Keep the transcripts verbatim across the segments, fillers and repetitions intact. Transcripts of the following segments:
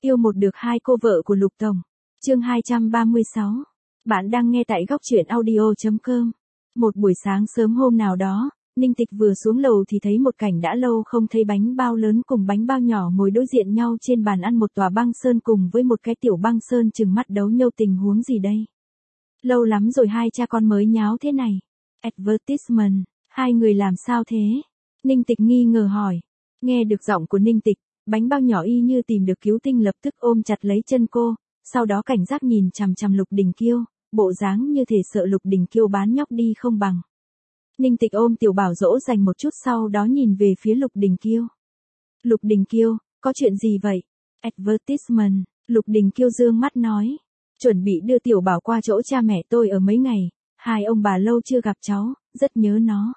Yêu một được hai cô vợ của Lục Tổng. Chương hai trăm ba mươi sáu. Bạn đang nghe tại góc truyện audio chấm com. Một buổi sáng sớm hôm nào đó, Ninh Tịch vừa xuống lầu thì thấy một cảnh đã lâu không thấy, bánh bao lớn cùng bánh bao nhỏ ngồi đối diện nhau trên bàn ăn một tòa băng sơn cùng với một cái tiểu băng sơn trừng mắt đấu nhau. Tình huống gì đây? Lâu lắm rồi hai cha con mới nháo thế này. Advertisement, hai người làm sao thế? Ninh Tịch nghi ngờ hỏi. Nghe được giọng của Ninh Tịch, bánh bao nhỏ y như tìm được cứu tinh lập tức ôm chặt lấy chân cô, sau đó cảnh giác nhìn chằm chằm Lục Đình Kiêu, bộ dáng như thể sợ Lục Đình Kiêu bán nhóc đi không bằng. Ninh Tịch ôm Tiểu Bảo dỗ dành một chút, sau đó nhìn về phía Lục Đình Kiêu. Lục Đình Kiêu, có chuyện gì vậy? Advertisement, Lục Đình Kiêu dương mắt nói. Chuẩn bị đưa Tiểu Bảo qua chỗ cha mẹ tôi ở mấy ngày, hai ông bà lâu chưa gặp cháu, rất nhớ nó.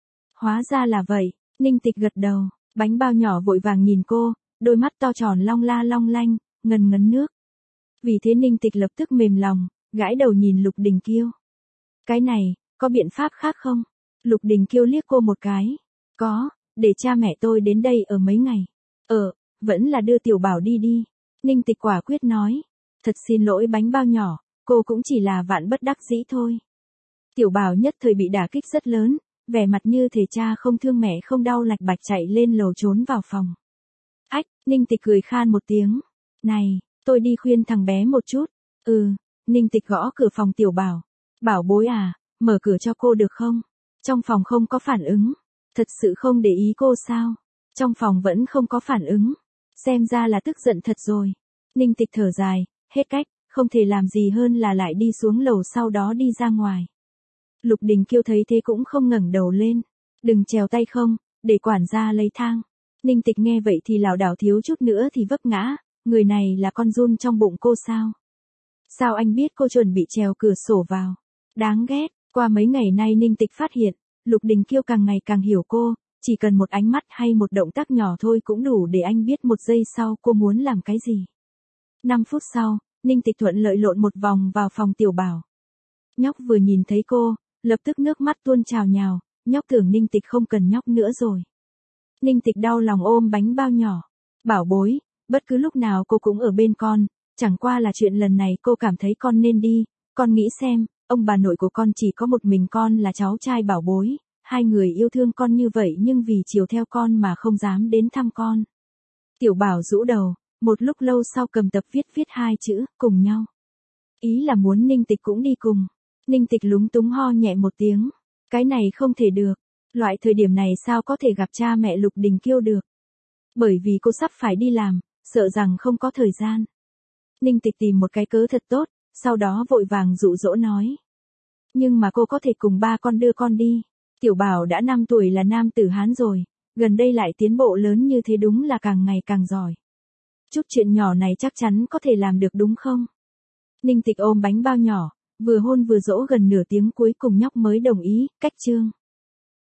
Hóa ra là vậy, Ninh Tịch gật đầu, bánh bao nhỏ vội vàng nhìn cô, đôi mắt to tròn long la long lanh, ngần ngấn nước. Vì thế Ninh Tịch lập tức mềm lòng, gãi đầu nhìn Lục Đình Kiêu. Cái này, có biện pháp khác không? Lục Đình Kiêu liếc cô một cái. Có, để cha mẹ tôi đến đây ở mấy ngày. Ờ, vẫn là đưa Tiểu Bảo đi đi. Ninh Tịch quả quyết nói. Thật xin lỗi bánh bao nhỏ, cô cũng chỉ là vạn bất đắc dĩ thôi. Tiểu Bảo nhất thời bị đả kích rất lớn, vẻ mặt như thể cha không thương mẹ không đau, lạch bạch chạy lên lầu trốn vào phòng. Ách, Ninh Tịch cười khan một tiếng. Này, tôi đi khuyên thằng bé một chút. Ừ, Ninh Tịch gõ cửa phòng Tiểu Bảo. Bảo bối à, mở cửa cho cô được không? Trong phòng không có phản ứng. Thật sự không để ý cô sao? Trong phòng vẫn không có phản ứng. Xem ra là tức giận thật rồi. Ninh Tịch thở dài, hết cách, không thể làm gì hơn là lại đi xuống lầu sau đó đi ra ngoài. Lục Đình Kiêu thấy thế cũng không ngẩng đầu lên. Đừng trèo tay không, để quản gia lấy thang. Ninh Tịch nghe vậy thì lảo đảo thiếu chút nữa thì vấp ngã. Người này là con giun trong bụng cô sao? Sao anh biết cô chuẩn bị trèo cửa sổ vào? Đáng ghét. Qua mấy ngày nay Ninh Tịch phát hiện, Lục Đình Kiêu càng ngày càng hiểu cô, chỉ cần một ánh mắt hay một động tác nhỏ thôi cũng đủ để anh biết một giây sau cô muốn làm cái gì. năm phút sau, Ninh Tịch thuận lợi lộn một vòng vào phòng Tiểu Bảo. Nhóc vừa nhìn thấy cô, lập tức nước mắt tuôn trào nhào, nhóc tưởng Ninh Tịch không cần nhóc nữa rồi. Ninh Tịch đau lòng ôm bánh bao nhỏ. Bảo bối, bất cứ lúc nào cô cũng ở bên con, chẳng qua là chuyện lần này cô cảm thấy con nên đi, con nghĩ xem, ông bà nội của con chỉ có một mình con là cháu trai bảo bối, hai người yêu thương con như vậy nhưng vì chiều theo con mà không dám đến thăm con. Tiểu Bảo rũ đầu, một lúc lâu sau cầm tập viết viết hai chữ, cùng nhau. Ý là muốn Ninh Tịch cũng đi cùng. Ninh Tịch lúng túng ho nhẹ một tiếng. Cái này không thể được. Loại thời điểm này sao có thể gặp cha mẹ Lục Đình Kiêu được. Bởi vì cô sắp phải đi làm, sợ rằng không có thời gian. Ninh Tịch tìm một cái cớ thật tốt, sau đó vội vàng dụ dỗ nói. Nhưng mà cô có thể cùng ba con đưa con đi. Tiểu Bảo đã năm tuổi là nam tử Hán rồi, gần đây lại tiến bộ lớn như thế đúng là càng ngày càng giỏi. Chút chuyện nhỏ này chắc chắn có thể làm được đúng không? Ninh Tịch ôm bánh bao nhỏ, vừa hôn vừa dỗ gần nửa tiếng cuối cùng nhóc mới đồng ý, cách chương.